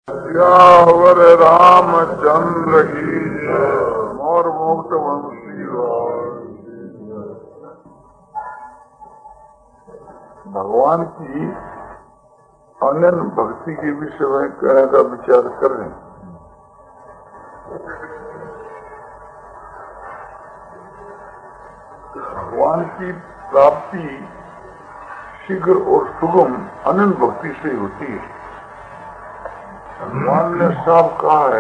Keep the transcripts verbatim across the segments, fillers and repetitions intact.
सियावर रामचंद्र की जय। मोर मुक्त वंशी भगवान की अनन्य भक्ति के विषय में कहने का विचार कर रहे हैं। भगवान की प्राप्ति शीघ्र और सुगम अनन्य भक्ति से होती है। भगवान ने साफ कहा है,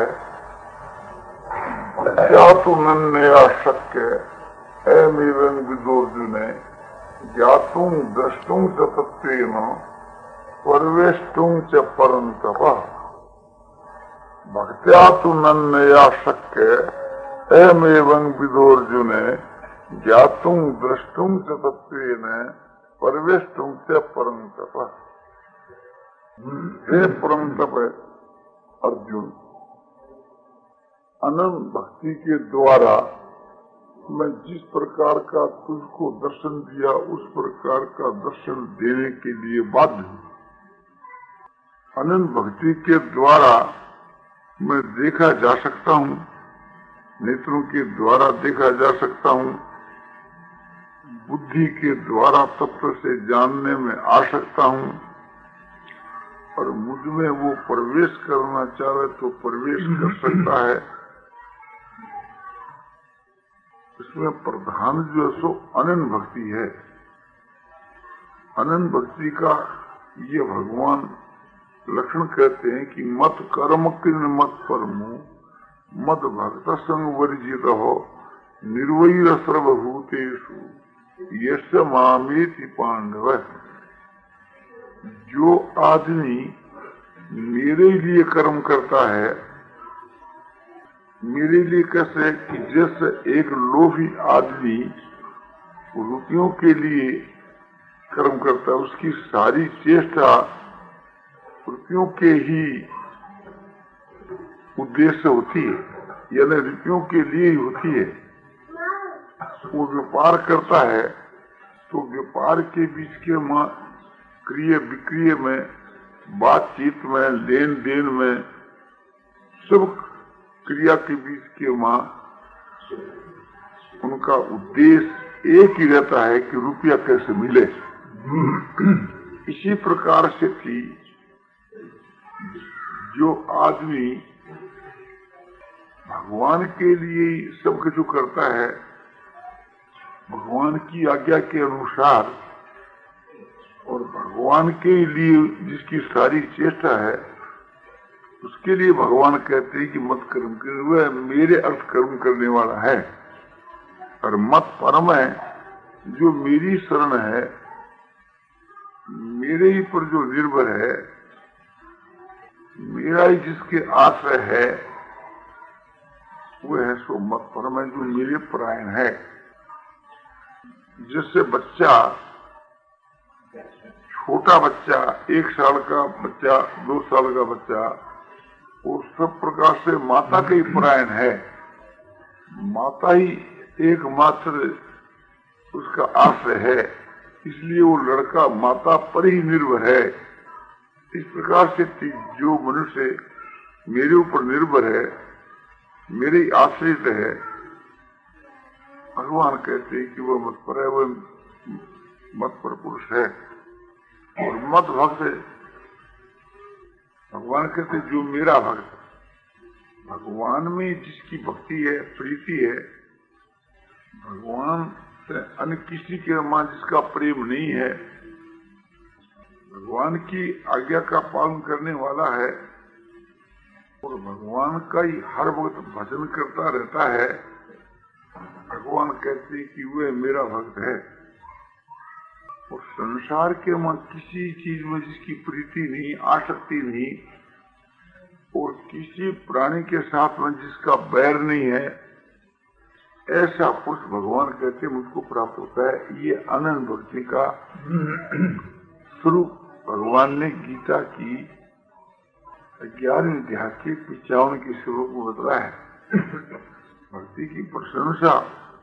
ज्ञातु नन्या शक्य एवं विदुर्जुने ज्ञातुं द्रष्टुं च तत्त्वेन परवेष्टुं च परन्तप। भक्त्या तु नन्या शक्य एवं विदुर्जुने ज्ञातुं द्रष्टुं च तत्त्वेन परवेष्टुं च परन्तप। हे परन्तप अर्जुन, अनंत भक्ति के द्वारा मैं जिस प्रकार का तुझको दर्शन दिया उस प्रकार का दर्शन देने के लिए बाध्य हूँ। अनंत भक्ति के द्वारा मैं देखा जा सकता हूँ, नेत्रों के द्वारा देखा जा सकता हूँ, बुद्धि के द्वारा तत्व से जानने में आ सकता हूँ, और मुझ में वो प्रवेश करना चाहे तो प्रवेश कर सकता है। इसमें प्रधान जो है सो अनन्य भक्ति है। अनन्य भक्ति का ये भगवान लक्षण कहते हैं कि मत कर्म किन मत परमु मत भक्त संग वर्जित हो निर्वैर सर्वभूतेषु यस्य मामेति पांडव। जो आदमी मेरे लिए कर्म करता है, मेरे लिए कैसे कि जैसे एक लोभी आदमी रुपयों के लिए कर्म करता है, उसकी सारी चेष्टा रुपयों के ही उद्देश्य होती है, यानी रुपयों के लिए ही होती है। वो व्यापार करता है तो व्यापार के बीच के मां क्रिय विक्रिय में, बातचीत में, लेन देन में, सब क्रिया के बीच के मां उनका उद्देश्य एक ही रहता है कि रुपया कैसे मिले। इसी प्रकार से थी जो आदमी भगवान के लिए सब कुछ करता है, भगवान की आज्ञा के अनुसार और भगवान के लिए जिसकी सारी चेष्टा है, उसके लिए भगवान कहते हैं कि मत कर्म कर, वह मेरे अर्थ कर्म करने वाला है। और मत परम है, जो मेरी शरण है, मेरे ही पर जो निर्भर है, मेरा ही जिसके आश्रय है, वह है सो मत परम है, जो मेरे परायण है। जिससे बच्चा, छोटा बच्चा, एक साल का बच्चा, दो साल का बच्चा, वो सब प्रकार से माता के ही परायण है। माता ही एकमात्र उसका आश्रय है, इसलिए वो लड़का माता पर ही निर्भर है। इस प्रकार से जो मनुष्य मेरे ऊपर निर्भर है, मेरे ही आश्रित है, भगवान कहते हैं कि वह मत पर है, वह मत पर पुरुष है। और मत भक्त, भगवान कहते जो मेरा भक्त, भगवान में जिसकी भक्ति है, प्रीति है, भगवान से अन्य किसी के मां जिसका प्रेम नहीं है, भगवान की आज्ञा का पालन करने वाला है और भगवान का ही हर वक्त भजन करता रहता है, भगवान कहते कि वह मेरा भक्त है। और संसार के में किसी चीज में जिसकी प्रीति नहीं, आसक्ति नहीं, और किसी प्राणी के साथ में जिसका बैर नहीं है, ऐसा पुरुष भगवान कहते मुझको प्राप्त होता है। ये अनंत भक्ति का स्वरूप भगवान ने गीता की ग्यारहवीं अध्याय के पिचावन के श्लोक में बताया है। भक्ति की प्रशंसा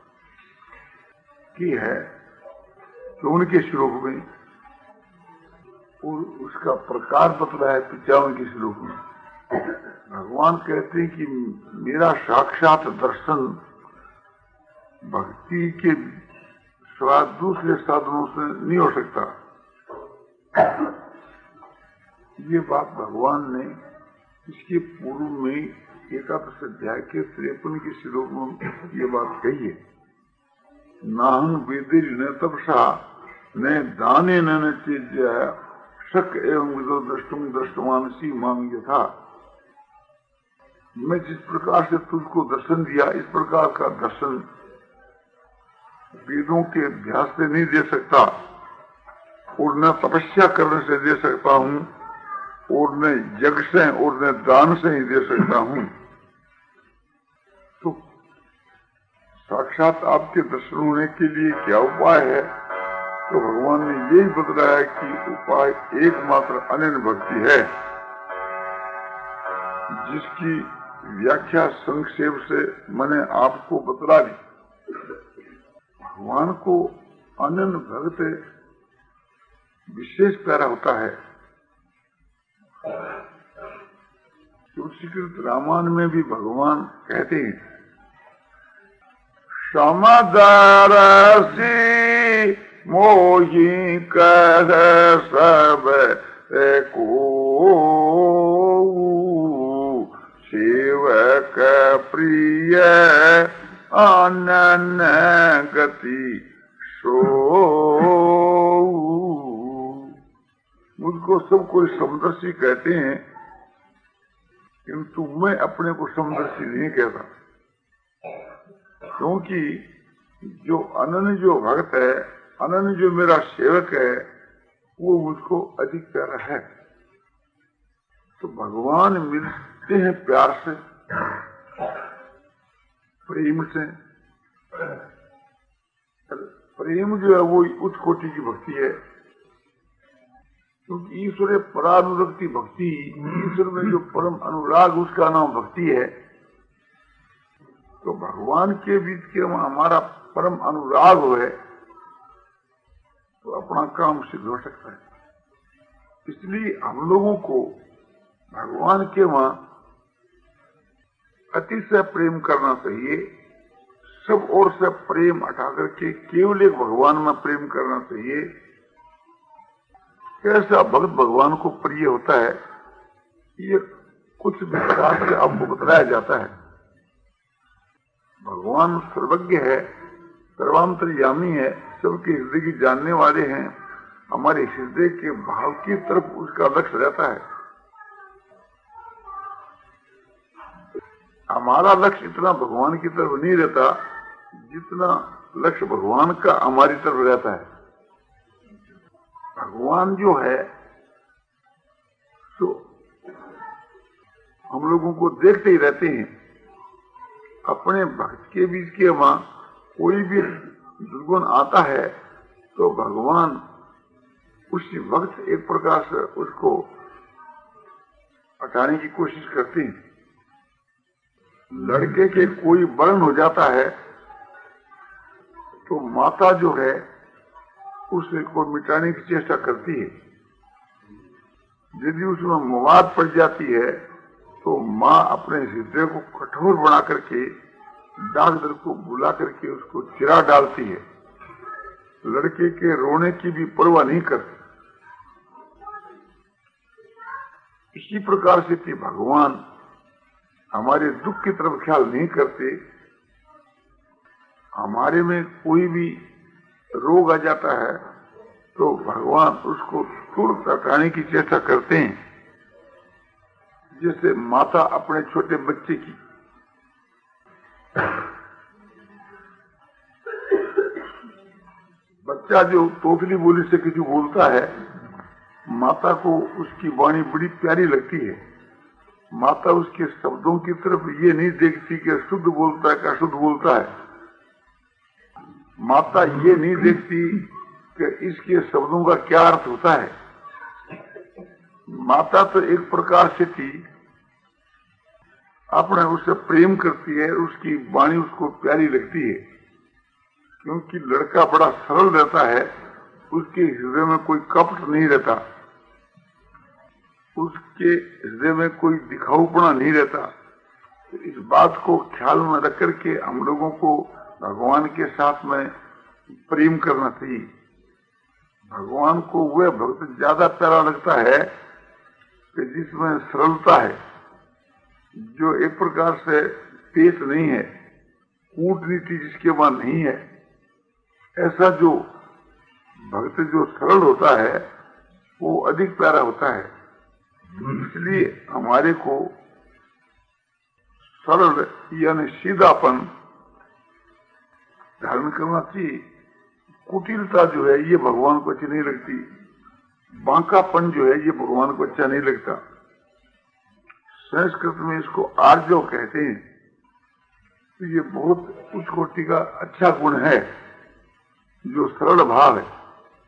की है तो उनके श्लोक में, और उसका प्रकार बतलाया है पिचावन के श्लोक में। भगवान कहते हैं कि मेरा साक्षात दर्शन भक्ति के सिवा दूसरे साधनों से नहीं हो सकता। ये बात भगवान ने इसके पूर्व में एकादश अध्याय के तिरपन के श्लोक में ये बात कही है। नाहं वेदिर न तपसा न दाने न चेज्य शक एवं विदो दृष्टुम दृष्टमानसी मांग यथा। मैं जिस प्रकार से तुझको दर्शन दिया इस प्रकार का दर्शन वेदों के अभ्यास से नहीं दे सकता और न तपस्या करने से दे सकता हूँ और न यज्ञ से और न दान से ही दे सकता हूँ। तो साक्षात आपके दर्शन होने के लिए क्या उपाय है? तो भगवान ने यही बतलाया कि उपाय एकमात्र अनन्य भक्ति है, जिसकी व्याख्या संक्षेप से मैंने आपको बतला दी। भगवान को अनन्य भक्त विशेष प्यारा होता है। तुलसीकृत रामायण में भी भगवान कहते हैं, समदर्शी मोही कह सब को सेवक प्रिय अनन्य गति सो। मुझको सब कोई समदर्शी कहते हैं, किंतु मैं अपने को समदर्शी नहीं कहता, क्योंकि जो अनन्य जो भक्त है, अनन्य जो मेरा सेवक है, वो मुझको अधिक प्यारा है। तो भगवान मिलते हैं प्यार से, प्रेम से। प्रेम जो है वो उच्च कोटि की भक्ति है, क्योंकि ईश्वर परानुरक्ति भक्ति, ईश्वर में जो परम अनुराग उसका नाम भक्ति है। तो भगवान के बीच के हमारा परम अनुराग है तो अपना काम सिद्ध हो सकता है। इसलिए हम लोगों को भगवान के वहां अतिशय प्रेम करना चाहिए। सब ओर से प्रेम हटा करके केवल एक भगवान में प्रेम करना चाहिए। कैसा भक्त भगवान को प्रिय होता है, ये कुछ विस्तार से आपको बताया जाता है। भगवान सर्वज्ञ है, सर्वांतर्यामी है, सबके हृदय की जानने वाले हैं। हमारे हृदय के भाव की तरफ उसका लक्ष्य रहता है। हमारा लक्ष्य इतना भगवान की तरफ नहीं रहता जितना लक्ष्य भगवान का हमारी तरफ रहता है। भगवान जो है तो हम लोगों को देखते ही रहते हैं। अपने भक्त के बीच के वहां कोई भी दुर्गुण आता है तो भगवान उसी वक्त एक प्रकार से उसको हटाने की कोशिश करते हैं। लड़के के कोई वर्ण हो जाता है तो माता जो है उसे को मिटाने की चेष्टा करती है। यदि उसमें मवाद पड़ जाती है तो माँ अपने हृदय को कठोर बना करके डॉक्टर को बुला करके उसको चिरा डालती है। लड़के के रोने की भी परवाह नहीं करती। इसी प्रकार से कि भगवान हमारे दुख की तरफ ख्याल नहीं करते। हमारे में कोई भी रोग आ जाता है तो भगवान उसको तुरंत हटाने की चेष्टा करते हैं, जैसे माता अपने छोटे बच्चे की। बच्चा जो तोतली बोली से किसी बोलता है, माता को उसकी वाणी बड़ी प्यारी लगती है। माता उसके शब्दों की तरफ ये नहीं देखती कि शुद्ध बोलता है कि अशुद्ध बोलता है। माता ये नहीं देखती कि इसके शब्दों का क्या अर्थ होता है। माता तो एक प्रकार से थी, अपने उससे प्रेम करती है, उसकी वाणी उसको प्यारी लगती है, क्योंकि लड़का बड़ा सरल रहता है, उसके हृदय में कोई कपट नहीं रहता। उसके हृदय में कोई दिखाऊपना नहीं रहता। तो इस बात को ख्याल में रख करके हम लोगों को भगवान के साथ में प्रेम करना चाहिए। भगवान को वह भक्त ज्यादा प्यारा लगता है कि जिसमें सरलता है, जो एक प्रकार से तेज नहीं है, कूटनीति जिसके बाद नहीं है। ऐसा जो भक्त जो सरल होता है वो अधिक प्यारा होता है। इसलिए हमारे को सरल यानी सीधापन धारण करना चाहिए। कुटिलता जो है ये भगवान को अच्छी नहीं लगती, बांकापन जो है ये भगवान को अच्छा नहीं लगता। संस्कृत में इसको आर्जव कहते हैं। तो ये बहुत उच्च कोटि का अच्छा गुण है जो सरल भाव है।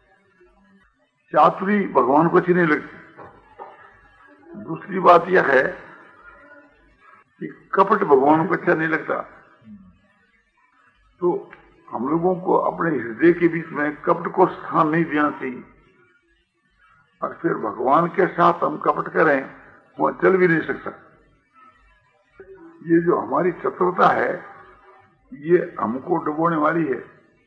चातुरी भगवान को अच्छी नहीं लगती। दूसरी बात यह है कि कपट भगवान को अच्छा नहीं लगता। तो हम लोगों को अपने हृदय के बीच में कपट को स्थान नहीं देना चाहिए। और फिर भगवान के साथ हम कपट करें वो चल भी नहीं सकता। ये जो हमारी चतुरता है ये हमको डुबोने वाली है।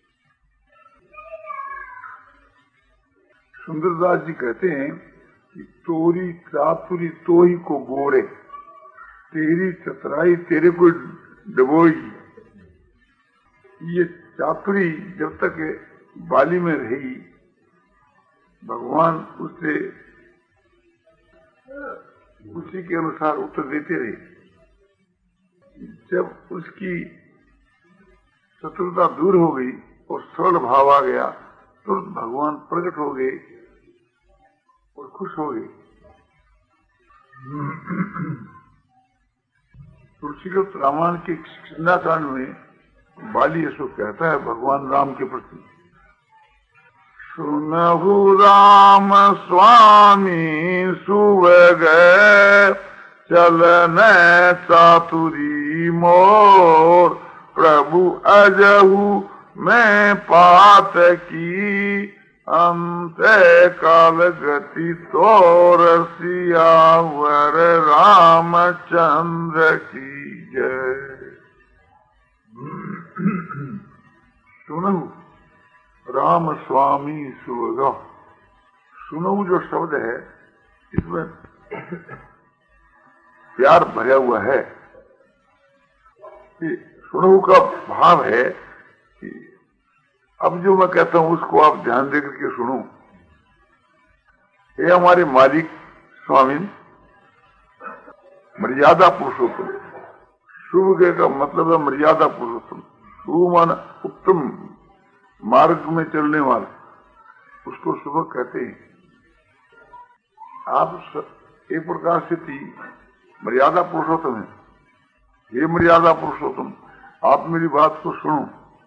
सुंदरदास जी कहते हैं कि तोरी चातुरी तो ही को गोरे, तेरी चतुराई तेरे को डुबोएगी। ये चातुरी जब तक बाली में रहेगी भगवान उससे उसी के अनुसार उत्तर देते रहे। जब उसकी चतुरता दूर हो गई और सरल भाव आ गया तो भगवान प्रकट हो गए और खुश हो गए। तुलसीदास रामायण के किष्किंधा में बाली ऐसो कहता है भगवान राम के प्रति, सुनहु राम स्वामी सुवग चलन चातुरी मोर, प्रभु अजहु मैं पात की अंत काल गति तोर, सियावर रामचंद्र की जय। सुनहु राम स्वामी सुवगा। सुनहु जो शब्द है इसमें प्यार भरा हुआ है। कि सुनहु का भाव है कि अब जो मैं कहता हूं उसको आप ध्यान देकर के सुनो। ये हमारे मालिक स्वामी मर्यादा पुरुषोत्तम। शुभ का मतलब है मर्यादा पुरुषोत्तम। शुभ मान उत्तम मार्ग में चलने वाला, उसको शुभ कहते हैं। आप एक प्रकार से थी मर्यादा पुरुषोत्तम है। ये मर्यादा पुरुषोत्तम आप मेरी बात को सुनो।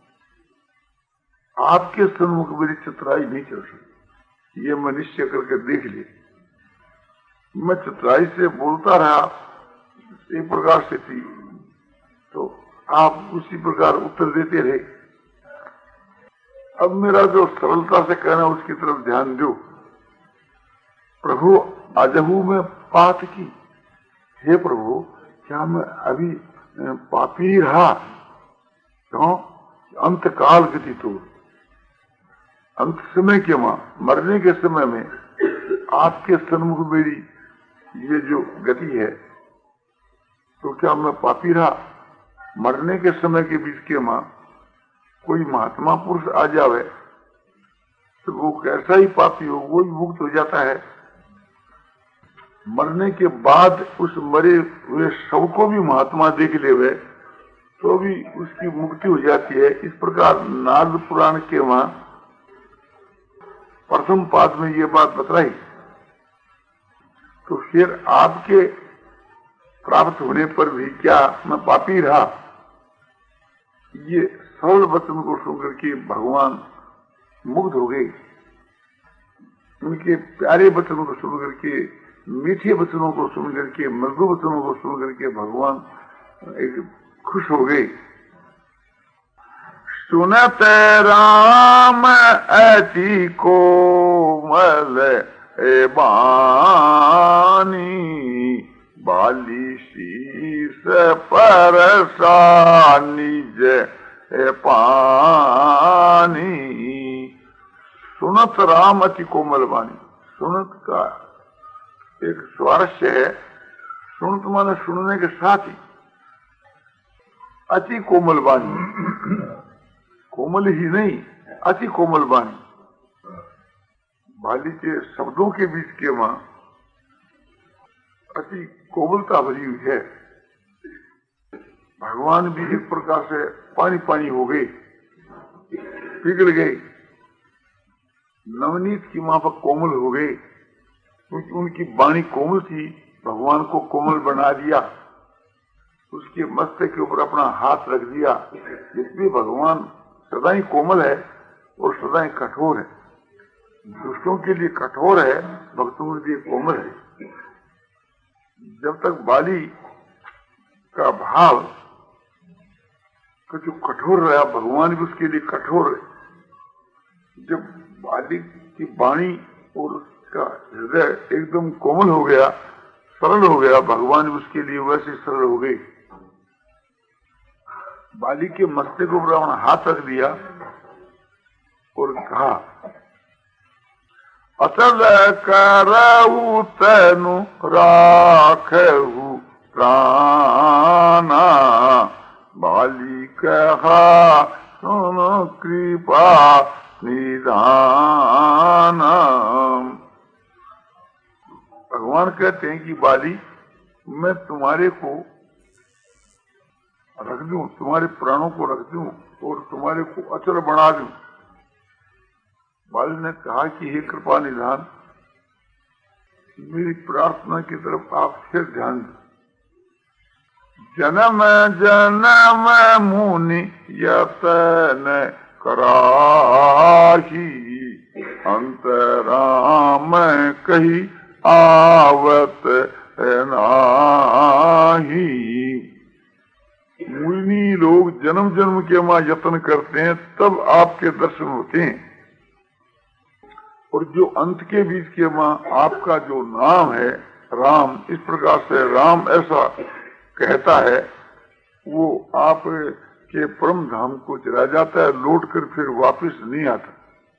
आपके सन्मुख मेरी चतुराई नहीं चल सकती, ये मैं निश्चय करके देख लिया। मैं चतुराई से बोलता रहा एक प्रकार से थी तो आप उसी प्रकार उत्तर देते रहे। अब मेरा जो सरलता से कहना उसकी तरफ ध्यान दो। प्रभु अजहू में पात की, हे प्रभु क्या मैं अभी पापी रहा? क्यों? अंत काल गति तो अंत समय के मां मरने के समय में आपके सन्मुख मेरी ये जो गति है तो क्या मैं पापी रहा? मरने के समय के बीच के मां कोई महात्मा पुरुष आ जावे तो वो कैसा ही पापी हो वो ही मुक्त हो जाता है। मरने के बाद उस मरे हुए शव को भी महात्मा देख लेवे तो भी उसकी मुक्ति हो जाती है। इस प्रकार नारद पुराण के वहां प्रथम पाद में ये बात बतलाई। तो फिर आपके प्राप्त होने पर भी क्या मैं पापी रहा? ये सरल वचन को सुनकर के भगवान मुग्ध हो गए। उनके प्यारे वचनों को सुनकर के, मीठे वचनों को सुनकर के, मृदु वचनों को सुनकर के भगवान एक खुश हो गए। सुनत राम अति कोमल ए बानी बाली शीस परसा निज ए पानी। सुनत राम अति कोमल वाणी। सुनत का एक स्वारस्य है। सुनत माने सुनने के साथ ही अति कोमल वाणी, कोमल ही नहीं अति कोमल वाणी। बाली के शब्दों के बीच के मां अति कोमलता भरी हुई है। भगवान भी एक प्रकार से पानी पानी हो गए, पिघल गए, नवनीत की मां पर कोमल हो गए, क्योंकि उनकी वाणी कोमल थी। भगवान को कोमल बना दिया, उसके मस्तक के ऊपर अपना हाथ रख दिया। इसलिए भगवान सदा ही कोमल है और सदा ही कठोर है। दुष्टों के लिए कठोर है, भक्तों के लिए कोमल है। जब तक बाली का भाव जो कठोर रहा, भगवान भी उसके लिए कठोर है। जब बाली की वाणी और उसका हृदय एकदम कोमल हो गया, सरल हो गया, भगवान भी उसके लिए वैसे सरल हो गए। बाली के मस्तक को अपना हाथ रख दिया और कहा, अचल करऊ तनु राखहु प्राणा। बाली कहा सुन कृपा निधान। भगवान कहते हैं कि बाली, मैं तुम्हारे को रख दूं, तुम्हारे प्राणों को रख दूं और तुम्हारे को अचल बना दूं। बाली ने कहा कि हे कृपा निधान, मेरी प्रार्थना की तरफ आप फिर ध्यान दें। जन्म जन्म मुनि यतन कराही, अंतराम कही आवत नाही। मुनि लोग जन्म जन्म के मां यत्न करते हैं, तब आपके दर्शन होते हैं। और जो अंत के बीच के मां आपका जो नाम है राम, इस प्रकार से राम ऐसा कहता है, वो आप के परम धाम को चला जाता है, लौट कर फिर वापस नहीं आता।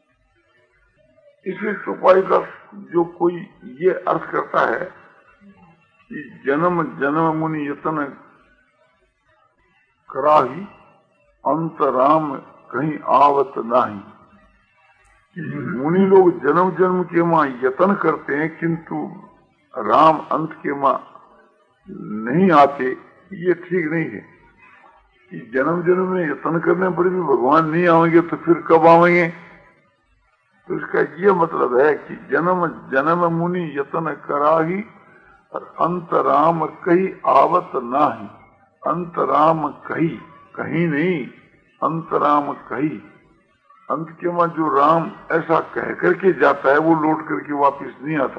इसी चौपाई का जो कोई ये अर्थ करता है कि जन्म जन्म मुनि यतन कराही, अंत राम कहीं आवत नाही। मुनि लोग जन्म जन्म के मां यतन करते हैं, किंतु राम अंत के मां नहीं आते। ये ठीक नहीं है कि जन्म जन्म में यतन करने पर भी भगवान नहीं आएंगे तो फिर कब आएंगे। तो इसका ये मतलब है कि जन्म जन्म मुनि यतन कराही और अंत राम कहीं आवत नाही। अंत राम कहीं, कहीं नहीं, अंत राम कहीं। अंत के मां जो राम ऐसा कह करके जाता है, वो लौट करके वापिस नहीं आता।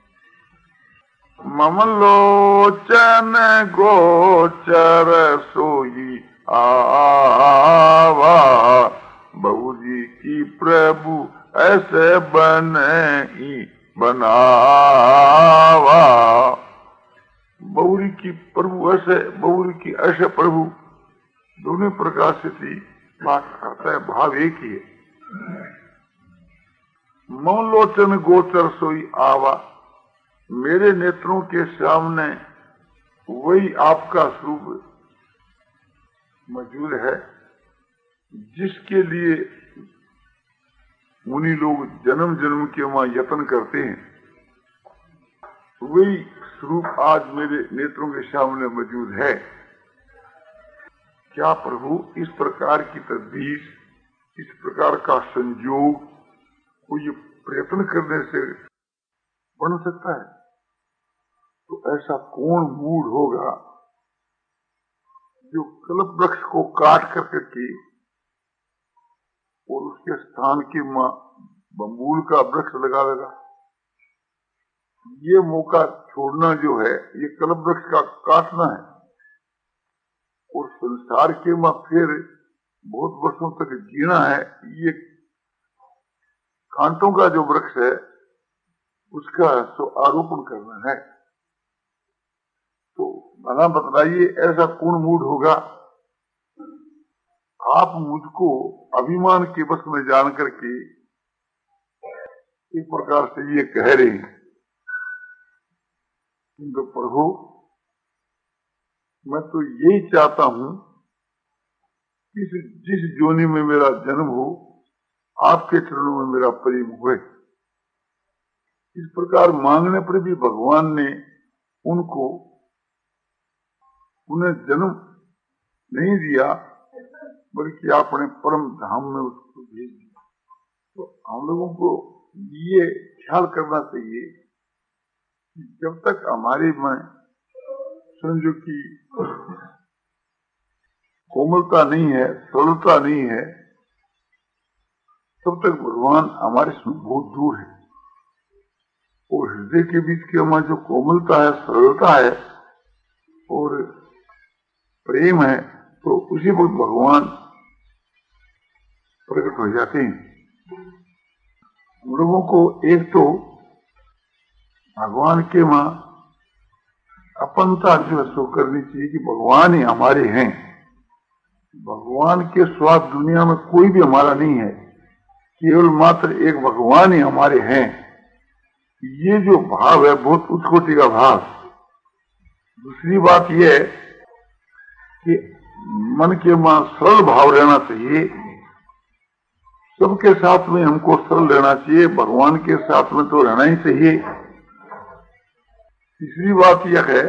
ममलोचन गोचर सोई आवा, बहुजी की प्रभु ऐसे बने बनावा। बहुरी की प्रभु ऐसे, बहुरी की ऐसे प्रभु, दोनों प्रकार से थी बात करता है, भाव एक ही है। ममलोचन गोचर सोई आवा, मेरे नेत्रों के सामने वही आपका स्वरूप मौजूद है जिसके लिए मुनि लोग जन्म जन्म के वहां यत्न करते हैं। वही स्वरूप आज मेरे नेत्रों के सामने मौजूद है। क्या प्रभु इस प्रकार की तदबीर, इस प्रकार का संयोग कोई प्रयत्न करने से बन सकता है? तो ऐसा कौन मूड होगा जो कल्प वृक्ष को काट करके के और उसके स्थान के मां बम्बूल का वृक्ष लगा देगा? ये मौका छोड़ना जो है, ये कल्प वृक्ष का काटना है। और संसार के मां फिर बहुत वर्षों तक जीना है। ये कांटों का जो वृक्ष है, उसका तो आरोपण करना है। तो भला बतलाइए ऐसा कौन मूड होगा, आप मुझको अभिमान के बस में जान करके एक प्रकार से ये कह रहे हैं, तो प्रभु मैं तो यही चाहता हूं कि जिस जोनी में मेरा जन्म हो आपके चरणों में मेरा प्रेम हुए। इस प्रकार मांगने पर भी भगवान ने उनको उन्हें जन्म नहीं दिया, बल्कि अपने परम धाम में उसको भेज दिया। तो हम लोगों को ये ख्याल करना चाहिए कि जब तक हमारे में समझो की कोमलता नहीं है, सरलता नहीं है, तब तक भगवान हमारे से बहुत दूर है। और हृदय के बीच के हमारी जो कोमलता है, सरलता है और प्रेम है, तो उसी वक्त भगवान प्रकट हो जाते हैं। हम लोगों को एक तो भगवान के वहां अपनता जो है सो करनी चाहिए कि भगवान ही हमारे हैं। भगवान के स्वाद दुनिया में कोई भी हमारा नहीं है, केवल मात्र एक भगवान ही हमारे हैं। ये जो भाव है बहुत उच्च कोटि का भाव। दूसरी बात यह है कि मन के वहां सरल भाव रहना चाहिए, सबके साथ में हमको सरल रहना चाहिए, भगवान के साथ में तो रहना ही चाहिए। तीसरी बात यह है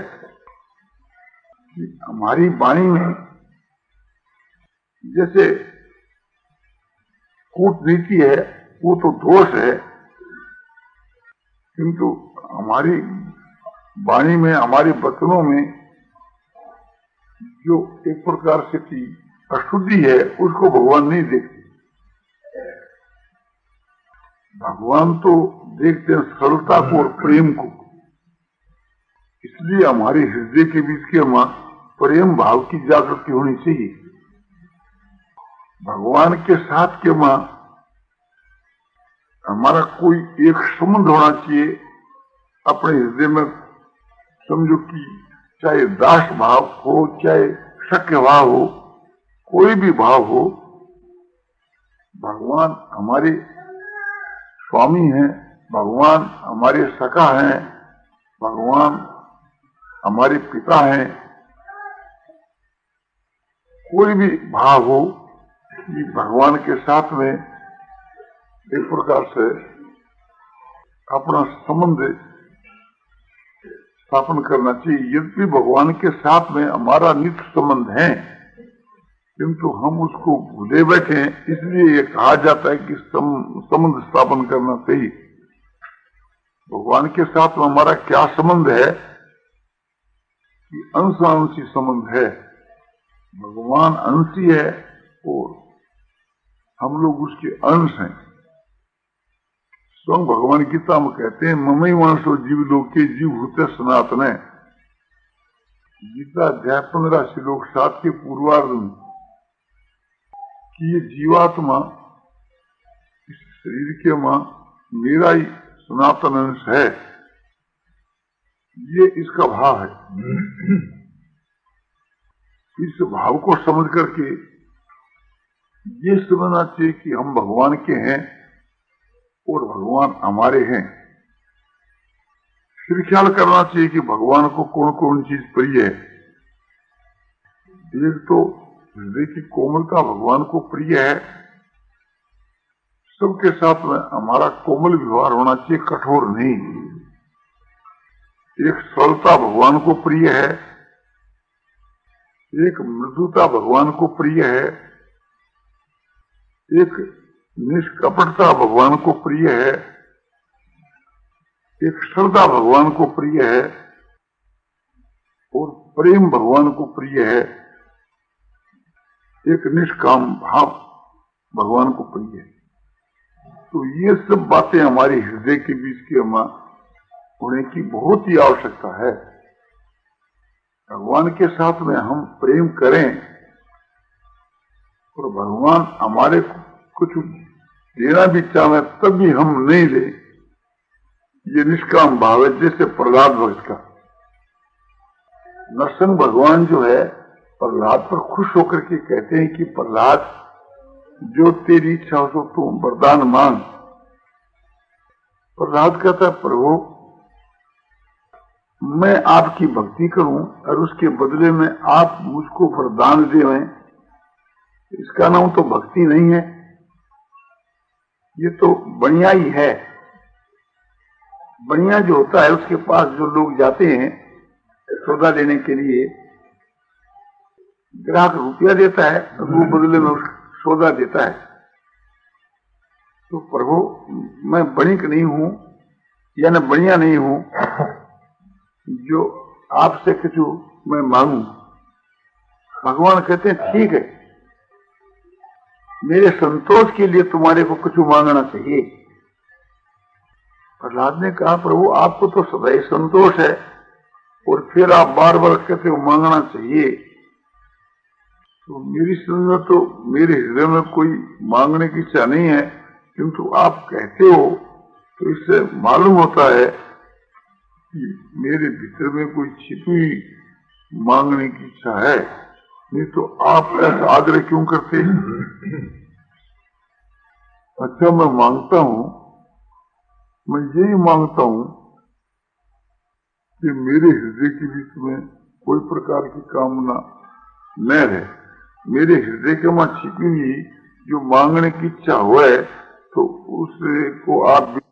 कि हमारी वाणी में जैसे कूटनीति है वो तो दोष है, किंतु हमारी वाणी में, हमारे वचनों में जो एक प्रकार से की अशुद्धि है उसको भगवान नहीं देखते। भगवान तो देखते हैं सरलता को और प्रेम को। इसलिए हमारे हृदय के बीच के वहां प्रेम भाव की जागृति होनी चाहिए। भगवान के साथ के वहां हमारा कोई एक संबंध होना चाहिए अपने हृदय में। समझो कि चाहे दास भाव हो, चाहे शक्य भाव हो, कोई भी भाव हो, भगवान हमारे स्वामी हैं, भगवान हमारे सखा हैं, भगवान हमारे पिता हैं। कोई भी भाव हो कि भगवान के साथ में एक प्रकार से अपना संबंध स्थापन करना चाहिए। यद्यपि भगवान के साथ में हमारा नित्य संबंध है, किंतु हम उसको भूले बैठे, इसलिए ये कहा जाता है कि संबंध स्थापन करना चाहिए। भगवान के साथ में हमारा क्या संबंध है कि अंशांशी संबंध है। भगवान अंशी है और हम लोग उसके अंश हैं। स्वयं भगवान गीता में कहते हैं ममई वंशो जीव लोके जीव भूते सनातन है। गीता अध्याय पंद्रह श्लोक सात के पूर्वार्ध में कि ये जीवात्मा इस शरीर के मां मेरा ही सनातन अंश है, ये इसका भाव है। इस भाव को समझ करके ये समझना चाहिए कि हम भगवान के हैं और भगवान हमारे हैं। फिर ख्याल करना चाहिए कि भगवान को कौन कौन चीज प्रिय है। एक तो हृदय की कोमलता भगवान को प्रिय है। सबके साथ में हमारा कोमल व्यवहार होना चाहिए, कठोर नहीं। एक सरलता भगवान को प्रिय है, एक मृदुता भगवान को प्रिय है, एक निष्कपटता भगवान को प्रिय है, एक श्रद्धा भगवान को प्रिय है और प्रेम भगवान को प्रिय है। एक निष्काम भाव भगवान को प्रिय है। तो ये सब बातें हमारे हृदय के बीच के होने की बहुत ही आवश्यकता है। भगवान के साथ में हम प्रेम करें और भगवान हमारे कुछ देना भी चाहे तब भी हम नहीं ले, ये निष्काम भाव है, जैसे प्रहलाद भक्त का। नरसिंह भगवान जो है प्रहलाद पर खुश होकर के कहते हैं कि प्रहलाद, जो तेरी इच्छा हो तो तू वरदान मांग। प्रहलाद कहता है, प्रभु मैं आपकी भक्ति करूं और उसके बदले में आप मुझको वरदान दें, इसका नाम तो भक्ति नहीं है, ये तो बढ़िया ही है। बढ़िया जो होता है, उसके पास जो लोग जाते हैं सौदा लेने के लिए, ग्राहक रुपया देता है और वो बदले में सौदा देता है। तो प्रभु मैं बणिक नहीं हूं या न बढ़िया नहीं हूं जो आपसे कुछ मैं मांगू। भगवान कहते हैं ठीक है, मेरे संतोष के लिए तुम्हारे को कुछ मांगना चाहिए। प्रहलाद ने कहा, प्रभु आपको तो सदैव संतोष है और फिर आप बार बार कहते हो मांगना चाहिए। तो मेरी समझ में तो मेरे हृदय में कोई मांगने की इच्छा नहीं है, किंतु आप कहते हो तो इससे मालूम होता है कि मेरे भीतर में कोई छिपी मांगने की इच्छा है, नहीं तो आप ऐसा आग्रह क्यों करते? अच्छा मैं मांगता हूं, मैं यही मांगता हूं कि मेरे हृदय के बीच में कोई प्रकार की कामना न रहे। मेरे हृदय के वहां छिपी हुई जो मांगने की इच्छा हो है तो उसको आप